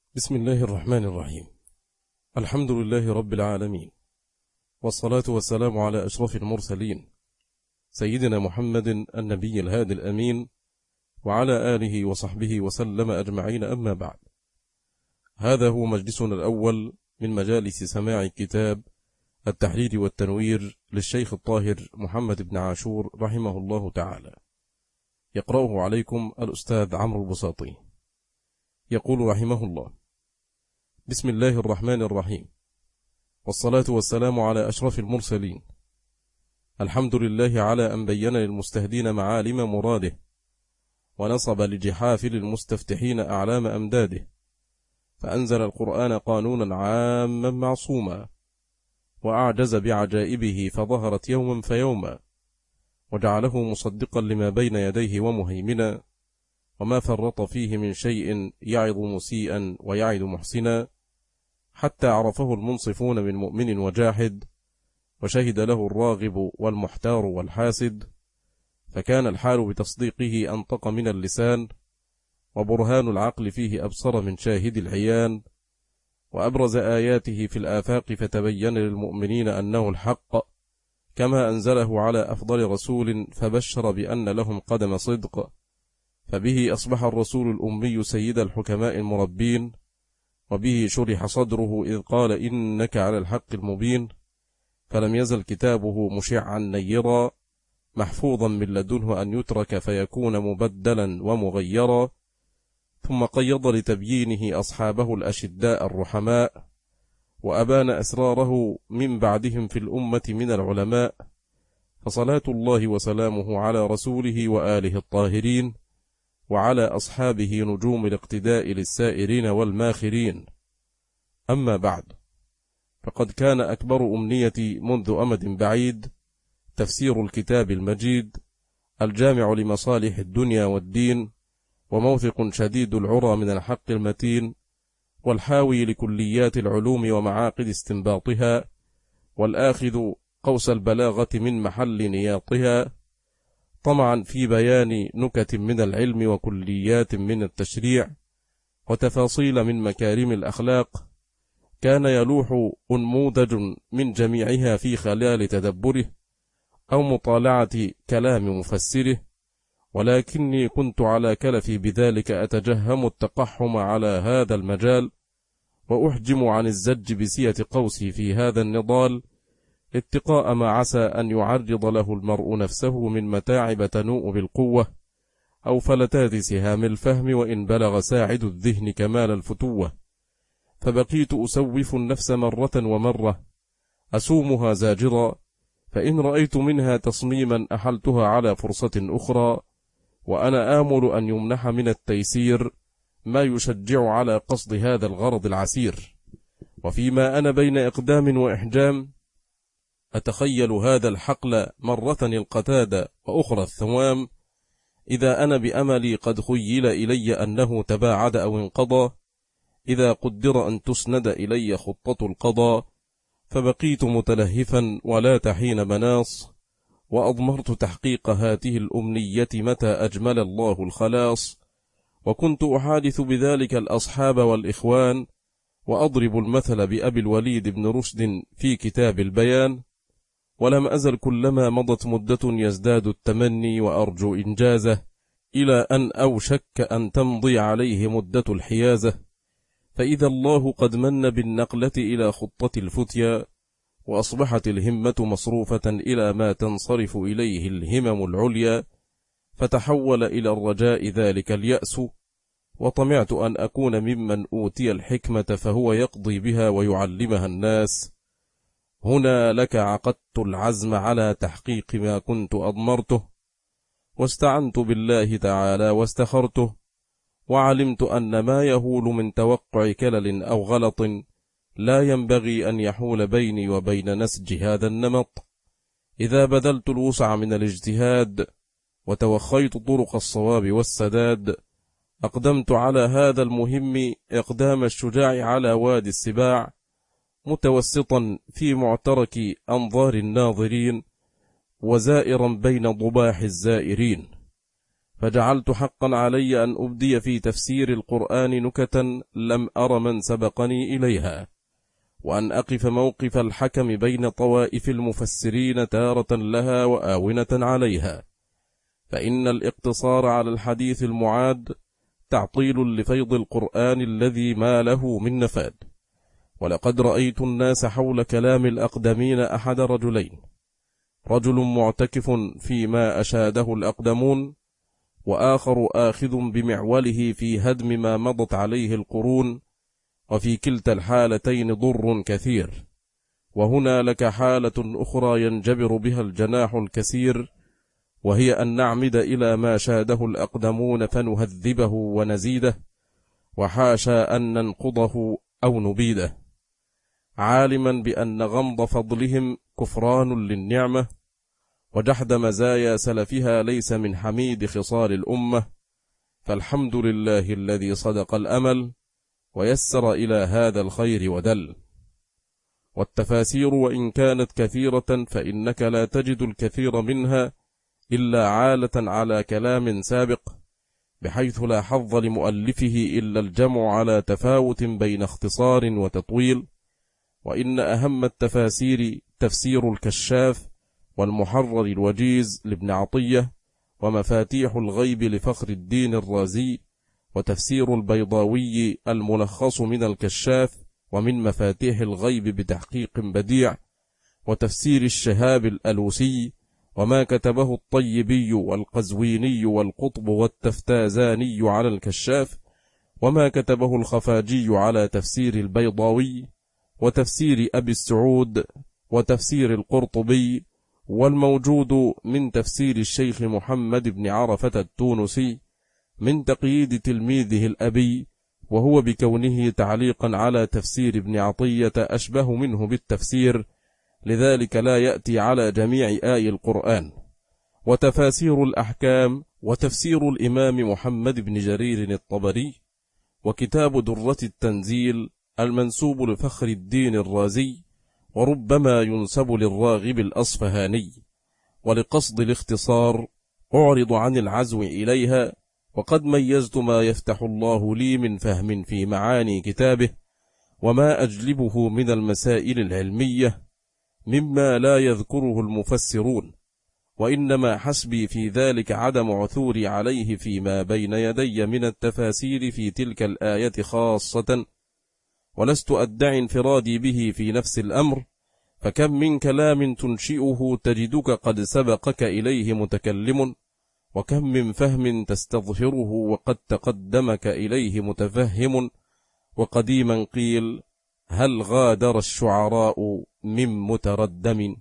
بسم الله الرحمن الرحيم. الحمد لله رب العالمين، والصلاة والسلام على أشرف المرسلين سيدنا محمد النبي الهادي الأمين، وعلى آله وصحبه وسلم أجمعين. أما بعد، هذا هو مجلسنا الأول من مجالس سماع كتاب التحرير والتنوير للشيخ الطاهر محمد بن عاشور رحمه الله تعالى، يقرأه عليكم الأستاذ عمرو البساطي. يقول رحمه الله: بسم الله الرحمن الرحيم، والصلاة والسلام على أشرف المرسلين. الحمد لله على أن بين للمستهدين معالم مراده، ونصب لجحافل المستفتحين أعلام أمداده، فأنزل القرآن قانونا عاما معصوما، وأعجز بعجائبه فظهرت يوما فيوما، وجعله مصدقا لما بين يديه ومهيمنا، وما فرط فيه من شيء يعظ مسيئا ويعد محسنا، حتى عرفه المنصفون من مؤمن وجاحد، وشهد له الراغب والمحتار والحاسد، فكان الحال بتصديقه أنطق من اللسان، وبرهان العقل فيه أبصر من شاهد العيان، وأبرز آياته في الآفاق فتبين للمؤمنين أنه الحق، كما أنزله على أفضل رسول فبشر بأن لهم قدم صدق، فبه أصبح الرسول الأمي سيد الحكماء المربين، وبه شرح صدره إذ قال إنك على الحق المبين، فلم يزل كتابه مشعا نيرا، محفوظا من لدنه أن يترك فيكون مبدلا ومغيرا، ثم قيض لتبيينه أصحابه الأشداء الرحماء، وأبان أسراره من بعدهم في الأمة من العلماء، فصلاة الله وسلامه على رسوله وآله الطاهرين، وعلى أصحابه نجوم الاقتداء للسائرين والماخرين. أما بعد، فقد كان أكبر أمنيتي منذ أمد بعيد تفسير الكتاب المجيد الجامع لمصالح الدنيا والدين، وموثق شديد العرى من الحق المتين، والحاوي لكليات العلوم ومعاقد استنباطها، والآخذ قوس البلاغة من محل نياطها، طمعا في بيان نكت من العلم وكليات من التشريع وتفاصيل من مكارم الأخلاق، كان يلوح أنموذج من جميعها في خلال تدبره أو مطالعة كلام مفسره، ولكني كنت على كلفي بذلك أتجهم التقحم على هذا المجال، وأحجم عن الزج بسية قوسي في هذا النضال، اتقاء ما عسى أن يعرض له المرء نفسه من متاعب تنوء بالقوة، أو فلتات سهام الفهم وإن بلغ ساعد الذهن كمال الفتوة، فبقيت أسوف النفس مرة ومرة، أسومها زاجرا، فإن رأيت منها تصميما أحلتها على فرصة أخرى، وأنا آمل أن يمنح من التيسير ما يشجع على قصد هذا الغرض العسير. وفيما أنا بين إقدام وإحجام، أتخيل هذا الحقل مرة القتادة وأخرى الثوام، إذا أنا بأملي قد خيل إلي أنه تباعد أو انقضى، إذا قدر أن تسند إلي خطة القضاء، فبقيت متلهفا ولا تحين مناص، وأضمرت تحقيق هاته الأمنية متى أجمل الله الخلاص، وكنت أحادث بذلك الأصحاب والإخوان، وأضرب المثل بأبي الوليد بن رشد في كتاب البيان، ولم أزل كلما مضت مدة يزداد التمني وأرجو إنجازه، إلى أن أوشك أن تمضي عليه مدة الحيازة، فإذا الله قد من بالنقلة إلى خطة الفتيا، وأصبحت الهمة مصروفة إلى ما تنصرف إليه الهمم العليا، فتحول إلى الرجاء ذلك اليأس، وطمعت أن أكون ممن أوتي الحكمة فهو يقضي بها ويعلمها الناس. هنا لك عقدت العزم على تحقيق ما كنت أضمرته، واستعنت بالله تعالى واستخرته، وعلمت أن ما يهول من توقع كلل أو غلط لا ينبغي أن يحول بيني وبين نسج هذا النمط، إذا بذلت الوسع من الاجتهاد وتوخيت طرق الصواب والسداد، أقدمت على هذا المهم إقدام الشجاع على وادي السباع، متوسطا في معترك أنظار الناظرين، وزائرا بين ضباح الزائرين، فجعلت حقا علي أن أبدي في تفسير القرآن نكتا لم أر من سبقني إليها، وأن أقف موقف الحكم بين طوائف المفسرين تارة لها وآونة عليها، فإن الاقتصار على الحديث المعاد تعطيل لفيض القرآن الذي ما له من نفاد. ولقد رأيت الناس حول كلام الأقدمين أحد رجلين: رجل معتكف فيما أشاده الأقدمون، وآخر آخذ بمعوله في هدم ما مضت عليه القرون، وفي كلتا الحالتين ضر كثير. وهنا لك حالة أخرى ينجبر بها الجناح الكثير، وهي أن نعمد إلى ما شاده الأقدمون فنهذبه ونزيده، وحاشا أن ننقضه أو نبيده، عالما بأن غمض فضلهم كفران للنعمة، وجحد مزايا سلفها ليس من حميد خصال الأمة. فالحمد لله الذي صدق الأمل ويسر إلى هذا الخير ودل. والتفاسير وإن كانت كثيرة فإنك لا تجد الكثير منها إلا عالة على كلام سابق، بحيث لا حظ لمؤلفه إلا الجمع على تفاوت بين اختصار وتطويل. وإن أهم التفاسير تفسير الكشاف، والمحرر الوجيز لابن عطية، ومفاتيح الغيب لفخر الدين الرازي، وتفسير البيضاوي الملخص من الكشاف ومن مفاتيح الغيب بتحقيق بديع، وتفسير الشهاب الألوسي، وما كتبه الطيبي والقزويني والقطب والتفتازاني على الكشاف، وما كتبه الخفاجي على تفسير البيضاوي، وتفسير أبي السعود، وتفسير القرطبي، والموجود من تفسير الشيخ محمد بن عرفة التونسي من تقييد تلميذه الأبي، وهو بكونه تعليقا على تفسير ابن عطية أشبه منه بالتفسير، لذلك لا يأتي على جميع آي القرآن. وتفاسير الأحكام، وتفسير الإمام محمد بن جرير الطبري، وكتاب درة التنزيل المنسوب لفخر الدين الرازي، وربما ينسب للراغب الأصفهاني. ولقصد الاختصار أعرض عن العزو إليها، وقد ميزت ما يفتح الله لي من فهم في معاني كتابه، وما أجلبه من المسائل العلمية مما لا يذكره المفسرون، وإنما حسبي في ذلك عدم عثوري عليه فيما بين يدي من التفاسير في تلك الآية خاصة، ولست أدعي انفرادي به في نفس الأمر، فكم من كلام تنشئه تجدك قد سبقك إليه متكلم، وكم من فهم تستظهره وقد تقدمك إليه متفهم. وقديما قيل: هل غادر الشعراء من متردم.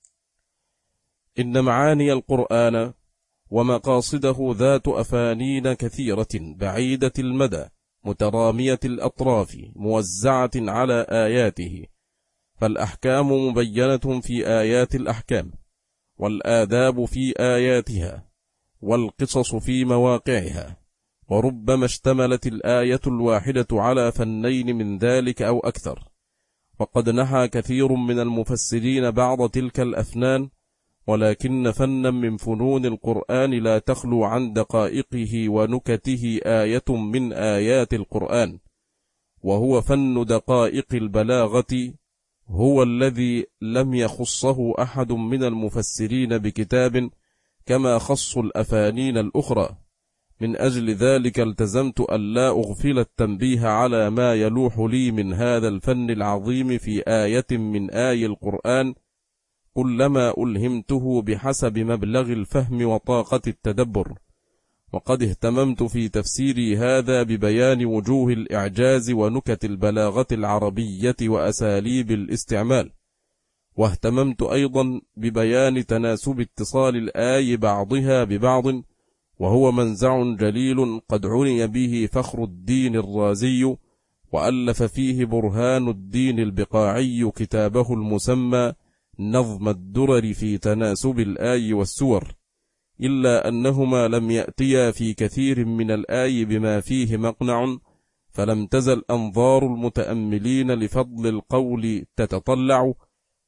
إن معاني القرآن ومقاصده ذات أفانين كثيرة بعيدة المدى مترامية الأطراف موزعة على آياته، فالأحكام مبينة في آيات الأحكام، والآداب في آياتها، والقصص في مواقعها، وربما اشتملت الآية الواحدة على فنين من ذلك أو أكثر. وقد نحى كثير من المفسرين بعض تلك الأفنان، ولكن فنا من فنون القرآن لا تخلو عن دقائقه ونكته آية من آيات القرآن، وهو فن دقائق البلاغة، هو الذي لم يخصه أحد من المفسرين بكتاب كما خص الأفانين الأخرى. من أجل ذلك التزمت ألا أغفل التنبيه على ما يلوح لي من هذا الفن العظيم في آية من آي القرآن، كلما ألهمته بحسب مبلغ الفهم وطاقة التدبر. وقد اهتممت في تفسيري هذا ببيان وجوه الإعجاز ونكت البلاغة العربية وأساليب الاستعمال، واهتممت أيضا ببيان تناسب اتصال الآي بعضها ببعض، وهو منزع جليل قد عني به فخر الدين الرازي، وألف فيه برهان الدين البقاعي كتابه المسمى نظم الدرر في تناسب الآي والسور، إلا أنهما لم يأتيا في كثير من الآي بما فيه مقنع، فلم تزل أنظار المتأملين لفضل القول تتطلع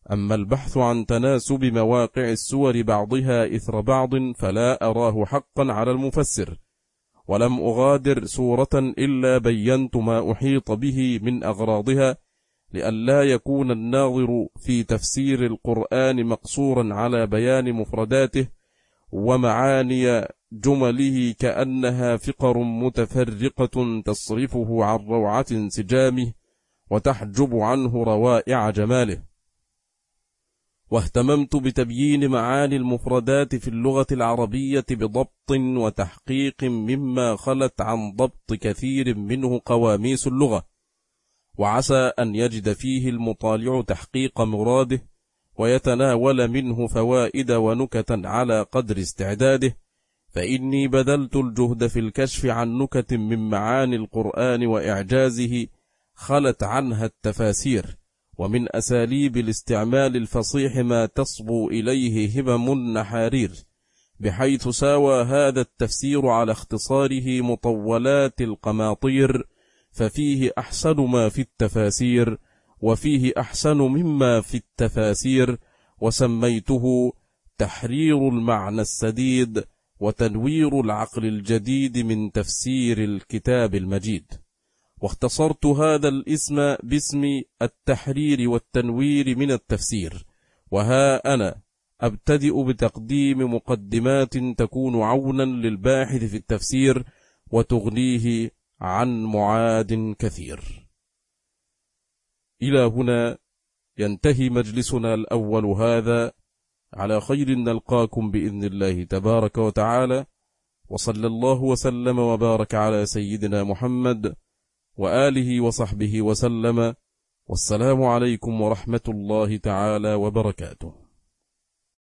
أما البحث عن تناسب مواقع السور بعضها إثر بعض فلا أراه حقا على المفسر، ولم أغادر سورة إلا بينت ما أحيط به من أغراضها، لئلا يكون الناظر في تفسير القرآن مقصورا على بيان مفرداته ومعاني جمله كأنها فقر متفرقة تصرفه عن روعة انسجامه وتحجب عنه روائع جماله. واهتممت بتبيين معاني المفردات في اللغة العربية بضبط وتحقيق مما خلت عن ضبط كثير منه قواميس اللغة، وعسى أن يجد فيه المطالع تحقيق مراده ويتناول منه فوائد ونكتا على قدر استعداده، فإني بذلت الجهد في الكشف عن نكت من معاني القرآن وإعجازه خلت عنها التفاسير، ومن أساليب الاستعمال الفصيح ما تصبو إليه همم النحارير، بحيث ساوى هذا التفسير على اختصاره مطولات القماطير، ففيه أحسن ما في التفاسير وفيه أحسن مما في التفاسير، وسميته تحرير المعنى السديد وتنوير العقل الجديد من تفسير الكتاب المجيد. واختصرت هذا الاسم باسم التحرير والتنوير من التفسير. وها أنا أبتدئ بتقديم مقدمات تكون عونا للباحث في التفسير وتغنيه عن معاد كثير. إلى هنا ينتهي مجلسنا الأول هذا، على خير نلقاكم بإذن الله تبارك وتعالى، وصلى الله وسلم وبارك على سيدنا محمد وآله وصحبه وسلم، والسلام عليكم ورحمة الله تعالى وبركاته.